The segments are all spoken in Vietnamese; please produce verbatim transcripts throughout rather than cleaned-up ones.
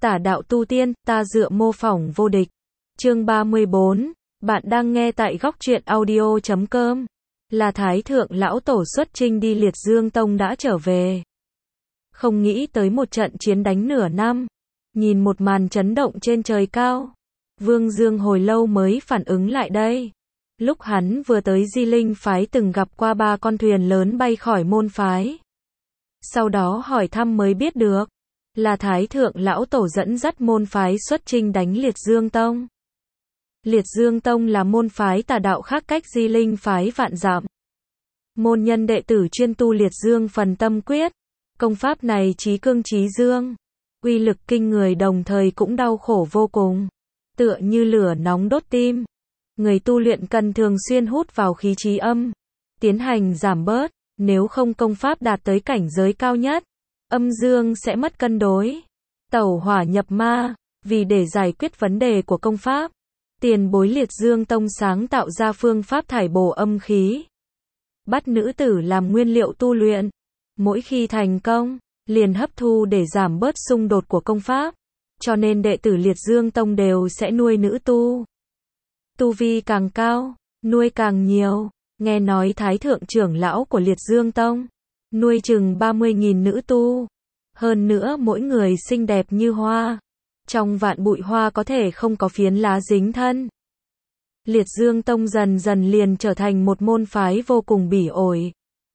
Tả đạo tu tiên, ta dựa mô phỏng vô địch. Chương ba mươi bốn, bạn đang nghe tại góc truyện audio chấm com. Là Thái thượng lão tổ xuất chinh đi Liệt Dương Tông đã trở về. Không nghĩ tới một trận chiến đánh nửa năm. Nhìn một màn chấn động trên trời cao. Vương Dương hồi lâu mới phản ứng lại đây. Lúc hắn vừa tới Di Linh phái từng gặp qua ba con thuyền lớn bay khỏi môn phái. Sau đó hỏi thăm mới biết được. Là Thái thượng lão tổ dẫn dắt môn phái xuất chinh đánh Liệt Dương Tông. Liệt Dương Tông là môn phái tà đạo khác cách Di Linh phái vạn dặm. Môn nhân đệ tử chuyên tu Liệt Dương phần tâm quyết. Công pháp này chí cương chí dương. Uy lực kinh người đồng thời cũng đau khổ vô cùng. Tựa như lửa nóng đốt tim. Người tu luyện cần thường xuyên hút vào khí trí âm. Tiến hành giảm bớt. Nếu không công pháp đạt tới cảnh giới cao nhất. Âm dương sẽ mất cân đối. Tẩu hỏa nhập ma. Vì để giải quyết vấn đề của công pháp. Tiền bối Liệt Dương Tông sáng tạo ra phương pháp thải bổ âm khí. Bắt nữ tử làm nguyên liệu tu luyện. Mỗi khi thành công, liền hấp thu để giảm bớt xung đột của công pháp. Cho nên đệ tử Liệt Dương Tông đều sẽ nuôi nữ tu. Tu vi càng cao, nuôi càng nhiều. Nghe nói Thái thượng trưởng lão của Liệt Dương Tông nuôi chừng ba mươi nghìn nữ tu. Hơn nữa mỗi người xinh đẹp như hoa. Trong vạn bụi hoa có thể không có phiến lá dính thân. Liệt Dương Tông dần dần liền trở thành một môn phái vô cùng bỉ ổi.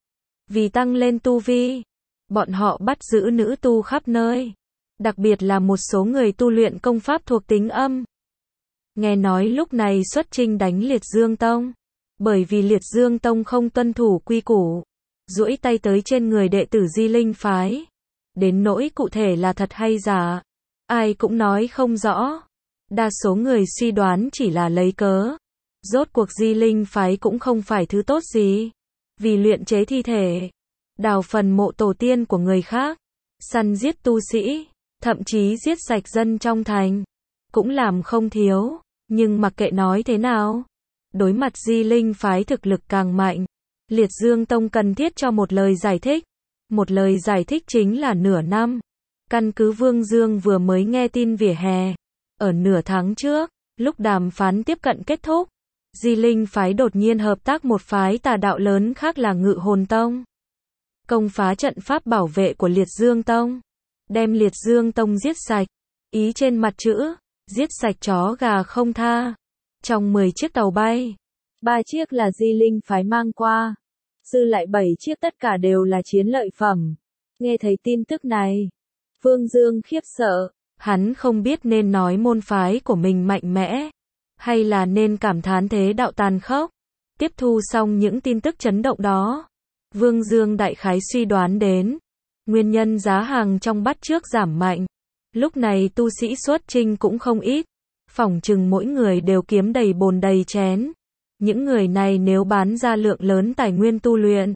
Vì tăng lên tu vi, bọn họ bắt giữ nữ tu khắp nơi. Đặc biệt là một số người tu luyện công pháp thuộc tính âm. Nghe nói lúc này xuất chinh đánh Liệt Dương Tông. Bởi vì Liệt Dương Tông không tuân thủ quy củ. Duỗi tay tới trên người đệ tử Di Linh phái. Đến nỗi cụ thể là thật hay giả, ai cũng nói không rõ. Đa số người suy đoán chỉ là lấy cớ. Rốt cuộc Di Linh phái cũng không phải thứ tốt gì. Vì luyện chế thi thể, đào phần mộ tổ tiên của người khác, săn giết tu sĩ, thậm chí giết sạch dân trong thành, cũng làm không thiếu. Nhưng mặc kệ nói thế nào, đối mặt Di Linh phái thực lực càng mạnh, Liệt Dương Tông cần thiết cho một lời giải thích. Một lời giải thích chính là nửa năm. Căn cứ Vương Dương vừa mới nghe tin vỉa hè. Ở nửa tháng trước, lúc đàm phán tiếp cận kết thúc, Di Linh phái đột nhiên hợp tác một phái tà đạo lớn khác là Ngự Hồn Tông. Công phá trận pháp bảo vệ của Liệt Dương Tông. Đem Liệt Dương Tông giết sạch. Ý trên mặt chữ, giết sạch chó gà không tha. Trong mười chiếc tàu bay, ba chiếc là Di Linh phái mang qua. Dư lại bảy chiếc tất cả đều là chiến lợi phẩm. Nghe thấy tin tức này, Vương Dương khiếp sợ. Hắn không biết nên nói môn phái của mình mạnh mẽ, hay là nên cảm thán thế đạo tàn khốc. Tiếp thu xong những tin tức chấn động đó, Vương Dương đại khái suy đoán đến nguyên nhân giá hàng trong bắt trước giảm mạnh. Lúc này tu sĩ xuất chinh cũng không ít, phỏng chừng mỗi người đều kiếm đầy bồn đầy chén. Những người này nếu bán ra lượng lớn tài nguyên tu luyện,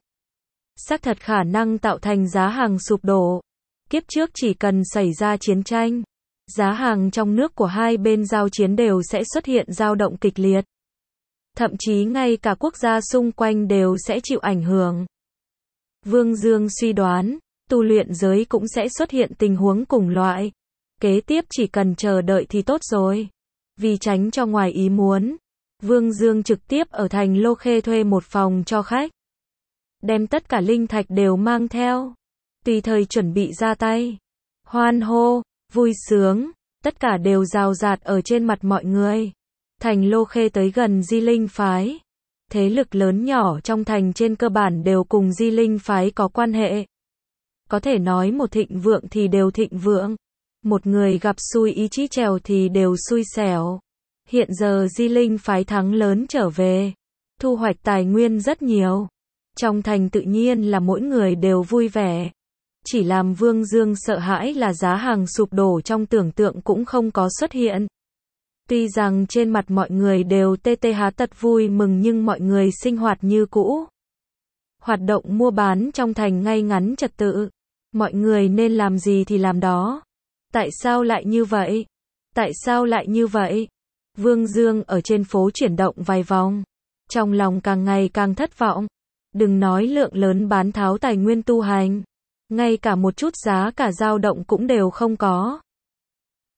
xác thật khả năng tạo thành giá hàng sụp đổ. Kiếp trước chỉ cần xảy ra chiến tranh, giá hàng trong nước của hai bên giao chiến đều sẽ xuất hiện dao động kịch liệt. Thậm chí ngay cả quốc gia xung quanh đều sẽ chịu ảnh hưởng. Vương Dương suy đoán, tu luyện giới cũng sẽ xuất hiện tình huống cùng loại. Kế tiếp chỉ cần chờ đợi thì tốt rồi. Vì tránh cho ngoài ý muốn, Vương Dương trực tiếp ở thành Lô Khê thuê một phòng cho khách. Đem tất cả linh thạch đều mang theo. Tùy thời chuẩn bị ra tay. Hoan hô, vui sướng, tất cả đều rào rạt ở trên mặt mọi người. Thành Lô Khê tới gần Di Linh phái. Thế lực lớn nhỏ trong thành trên cơ bản đều cùng Di Linh phái có quan hệ. Có thể nói một thịnh vượng thì đều thịnh vượng. Một người gặp xui ý chí trèo thì đều xui xẻo. Hiện giờ Di Linh phái thắng lớn trở về, thu hoạch tài nguyên rất nhiều. Trong thành tự nhiên là mỗi người đều vui vẻ. Chỉ làm Vương Dương sợ hãi là giá hàng sụp đổ trong tưởng tượng cũng không có xuất hiện. Tuy rằng trên mặt mọi người đều tê tê há tật vui mừng nhưng mọi người sinh hoạt như cũ. Hoạt động mua bán trong thành ngay ngắn trật tự. Mọi người nên làm gì thì làm đó. Tại sao lại như vậy? Tại sao lại như vậy? Vương Dương ở trên phố chuyển động vài vòng. Trong lòng càng ngày càng thất vọng. Đừng nói lượng lớn bán tháo tài nguyên tu hành. Ngay cả một chút giá cả dao động cũng đều không có.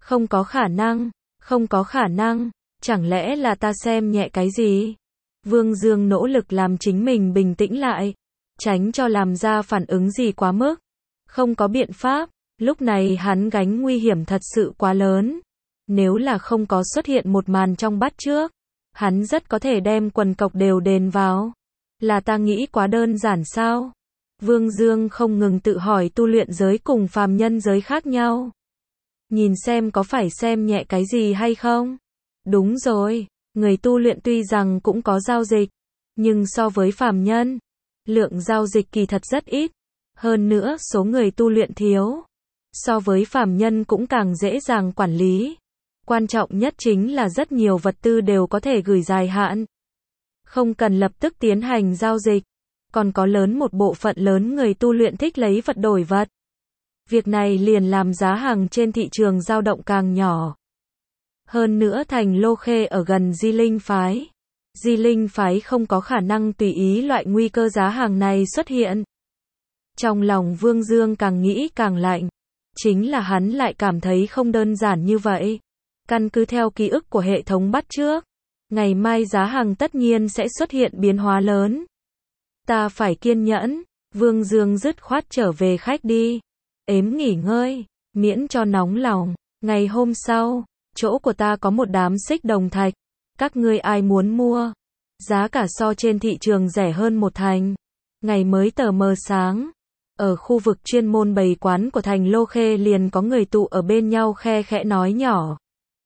Không có khả năng, không có khả năng, chẳng lẽ là ta xem nhẹ cái gì? Vương Dương nỗ lực làm chính mình bình tĩnh lại, tránh cho làm ra phản ứng gì quá mức. Không có biện pháp, lúc này hắn gánh nguy hiểm thật sự quá lớn. Nếu là không có xuất hiện một màn trong bắt trước, hắn rất có thể đem quần cộc đều đền vào. Là ta nghĩ quá đơn giản sao? Vương Dương không ngừng tự hỏi tu luyện giới cùng phàm nhân giới khác nhau. Nhìn xem có phải xem nhẹ cái gì hay không? Đúng rồi, người tu luyện tuy rằng cũng có giao dịch, nhưng so với phàm nhân, lượng giao dịch kỳ thật rất ít. Hơn nữa số người tu luyện thiếu, so với phàm nhân cũng càng dễ dàng quản lý. Quan trọng nhất chính là rất nhiều vật tư đều có thể gửi dài hạn. Không cần lập tức tiến hành giao dịch. Còn có lớn một bộ phận lớn người tu luyện thích lấy vật đổi vật. Việc này liền làm giá hàng trên thị trường dao động càng nhỏ. Hơn nữa Thành Lô Khê ở gần Di Linh Phái. Di Linh Phái không có khả năng tùy ý loại nguy cơ giá hàng này xuất hiện. Trong lòng Vương Dương càng nghĩ càng lạnh. Chính là hắn lại cảm thấy không đơn giản như vậy. Căn cứ theo ký ức của hệ thống bắt trước, ngày mai giá hàng tất nhiên sẽ xuất hiện biến hóa lớn. Ta phải kiên nhẫn, Vương Dương dứt khoát trở về khách đi. Ếm nghỉ ngơi, miễn cho nóng lòng. Ngày hôm sau, chỗ của ta có một đám xích đồng thạch. Các ngươi ai muốn mua? Giá cả so trên thị trường rẻ hơn một thành. Ngày mới tờ mờ sáng. Ở khu vực chuyên môn bày quán của Thành Lô Khê liền có người tụ ở bên nhau khe khẽ nói nhỏ.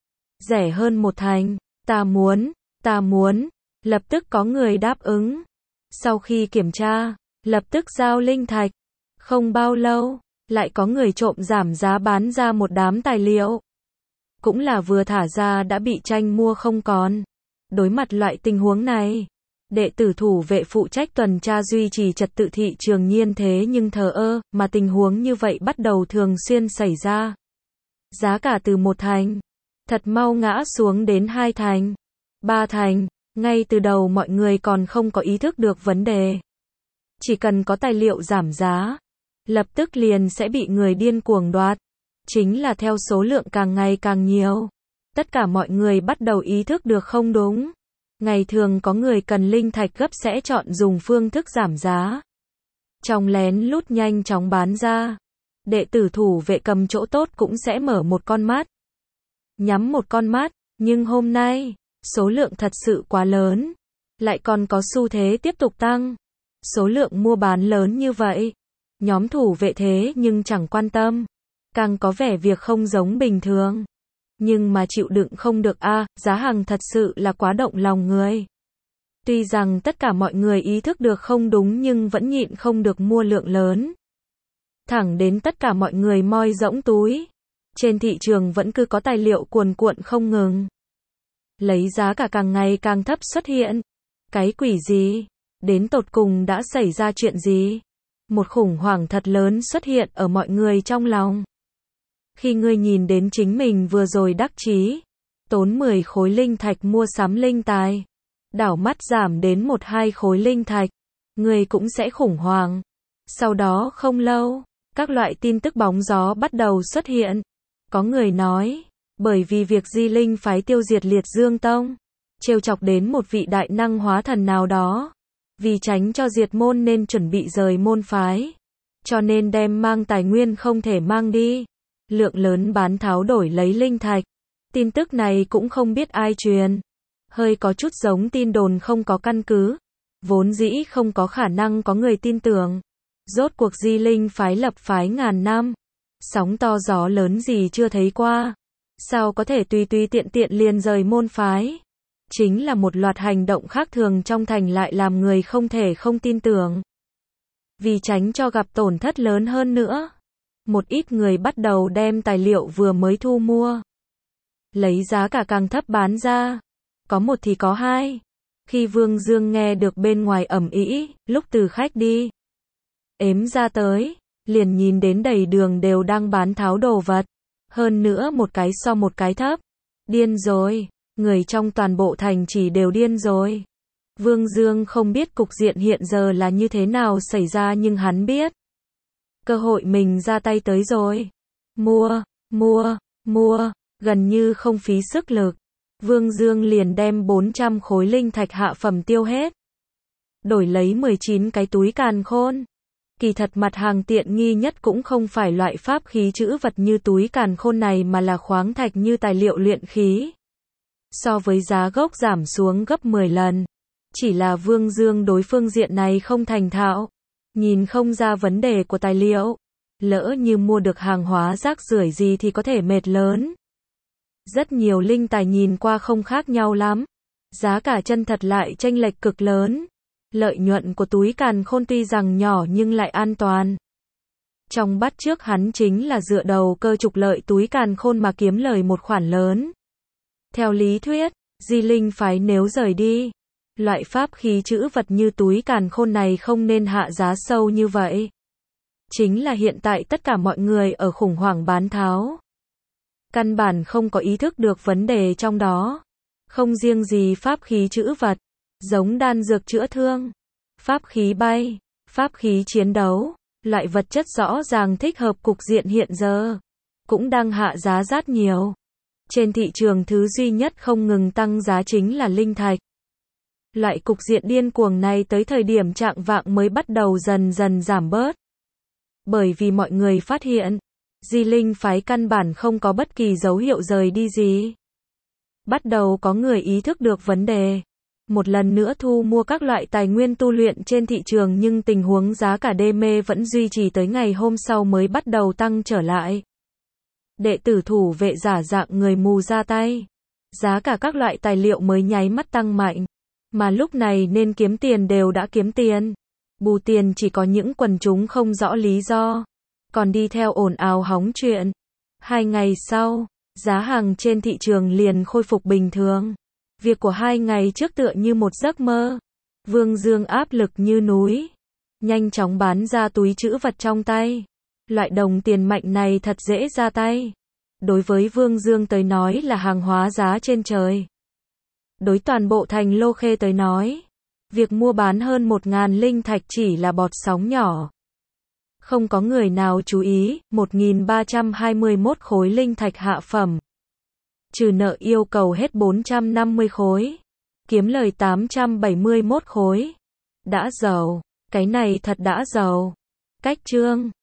Rẻ hơn một thành, ta muốn, ta muốn. Lập tức có người đáp ứng. Sau khi kiểm tra, lập tức giao linh thạch. Không bao lâu, lại có người trộm giảm giá bán ra một đám tài liệu. Cũng là vừa thả ra đã bị tranh mua không còn. Đối mặt loại tình huống này, đệ tử thủ vệ phụ trách tuần tra duy trì trật tự thị trường nhiên thế nhưng thờ ơ, mà tình huống như vậy bắt đầu thường xuyên xảy ra. Giá cả từ một thành, thật mau ngã xuống đến hai thành, ba thành. Ngay từ đầu mọi người còn không có ý thức được vấn đề. Chỉ cần có tài liệu giảm giá, lập tức liền sẽ bị người điên cuồng đoạt. Chính là theo số lượng càng ngày càng nhiều, tất cả mọi người bắt đầu ý thức được không đúng. Ngày thường có người cần linh thạch gấp sẽ chọn dùng phương thức giảm giá. Trong lén lút nhanh chóng bán ra. Đệ tử thủ vệ cầm chỗ tốt cũng sẽ mở một con mắt. Nhắm một con mắt, nhưng hôm nay, số lượng thật sự quá lớn, lại còn có xu thế tiếp tục tăng. Số lượng mua bán lớn như vậy, nhóm thủ vệ thế nhưng chẳng quan tâm, càng có vẻ việc không giống bình thường. Nhưng mà chịu đựng không được a, à, giá hàng thật sự là quá động lòng người. Tuy rằng tất cả mọi người ý thức được không đúng nhưng vẫn nhịn không được mua lượng lớn. Thẳng đến tất cả mọi người moi rỗng túi. Trên thị trường vẫn cứ có tài liệu cuồn cuộn không ngừng. Lấy giá cả càng ngày càng thấp xuất hiện. Cái quỷ gì? Đến tột cùng đã xảy ra chuyện gì? Một khủng hoảng thật lớn xuất hiện ở mọi người trong lòng. Khi ngươi nhìn đến chính mình vừa rồi đắc chí, tốn mười khối linh thạch mua sắm linh tài, đảo mắt giảm đến một hai khối linh thạch, ngươi cũng sẽ khủng hoảng. Sau đó không lâu, các loại tin tức bóng gió bắt đầu xuất hiện. Có người nói, bởi vì việc Di Linh phái tiêu diệt Liệt Dương Tông, trêu chọc đến một vị đại năng hóa thần nào đó, vì tránh cho diệt môn nên chuẩn bị rời môn phái, cho nên đem mang tài nguyên không thể mang đi, lượng lớn bán tháo đổi lấy linh thạch. Tin tức này cũng không biết ai truyền, hơi có chút giống tin đồn không có căn cứ, vốn dĩ không có khả năng có người tin tưởng. Rốt cuộc Di Linh phái lập phái ngàn năm, sóng to gió lớn gì chưa thấy qua, sao có thể tùy tùy tiện tiện liền rời môn phái. Chính là một loạt hành động khác thường trong thành lại làm người không thể không tin tưởng. Vì tránh cho gặp tổn thất lớn hơn nữa, một ít người bắt đầu đem tài liệu vừa mới thu mua, lấy giá cả càng thấp bán ra. Có một thì có hai. Khi Vương Dương nghe được bên ngoài ầm ĩ, lúc từ khách đi ếm ra tới, liền nhìn đến đầy đường đều đang bán tháo đồ vật, hơn nữa một cái so một cái thấp. Điên rồi, người trong toàn bộ thành chỉ đều điên rồi. Vương Dương không biết cục diện hiện giờ là như thế nào xảy ra nhưng hắn biết, cơ hội mình ra tay tới rồi. Mua, mua, mua, Gần như không phí sức lực, Vương Dương liền đem bốn trăm khối linh thạch hạ phẩm tiêu hết. Đổi lấy mười chín cái túi càn khôn. Kỳ thật mặt hàng tiện nghi nhất cũng không phải loại pháp khí trữ vật như túi càn khôn này mà là khoáng thạch như tài liệu luyện khí. So với giá gốc giảm xuống gấp mười lần. Chỉ là Vương Dương đối phương diện này không thành thạo. Nhìn không ra vấn đề của tài liệu. Lỡ như mua được hàng hóa rác rưởi gì thì có thể mệt lớn. Rất nhiều linh tài nhìn qua không khác nhau lắm. Giá cả chân thật lại chênh lệch cực lớn. Lợi nhuận của túi càn khôn tuy rằng nhỏ nhưng lại an toàn. Trong bắt trước hắn chính là dựa đầu cơ trục lợi túi càn khôn mà kiếm lời một khoản lớn. Theo lý thuyết, Di Linh phái nếu rời đi, loại pháp khí trữ vật như túi càn khôn này không nên hạ giá sâu như vậy. Chính là hiện tại tất cả mọi người ở khủng hoảng bán tháo. Căn bản không có ý thức được vấn đề trong đó. Không riêng gì pháp khí trữ vật, giống đan dược chữa thương, pháp khí bay, pháp khí chiến đấu, loại vật chất rõ ràng thích hợp cục diện hiện giờ, cũng đang hạ giá rất nhiều. Trên thị trường thứ duy nhất không ngừng tăng giá chính là linh thạch. Loại cục diện điên cuồng này tới thời điểm trạng vạng mới bắt đầu dần dần giảm bớt. Bởi vì mọi người phát hiện, Di Linh phái căn bản không có bất kỳ dấu hiệu rời đi gì. Bắt đầu có người ý thức được vấn đề. Một lần nữa thu mua các loại tài nguyên tu luyện trên thị trường nhưng tình huống giá cả đê mê vẫn duy trì tới ngày hôm sau mới bắt đầu tăng trở lại. Đệ tử thủ vệ giả dạng người mù ra tay. Giá cả các loại tài liệu mới nháy mắt tăng mạnh. Mà lúc này nên kiếm tiền đều đã kiếm tiền. Bù tiền chỉ có những quần chúng không rõ lý do. Còn đi theo ồn ào hóng chuyện. Hai ngày sau, giá hàng trên thị trường liền khôi phục bình thường. Việc của hai ngày trước tựa như một giấc mơ. Vương Dương áp lực như núi. Nhanh chóng bán ra túi trữ vật trong tay. Loại đồng tiền mạnh này thật dễ ra tay. Đối với Vương Dương tới nói là hàng hóa giá trên trời. Đối toàn bộ thành Lô Khê tới nói, việc mua bán hơn một ngàn linh thạch chỉ là bọt sóng nhỏ. Không có người nào chú ý, một nghìn ba trăm hai mươi mốt khối linh thạch hạ phẩm. Trừ nợ yêu cầu hết bốn trăm năm mươi khối. Kiếm lời tám trăm bảy mươi mốt khối. Đã giàu. Cái này thật đã giàu. Cách chương.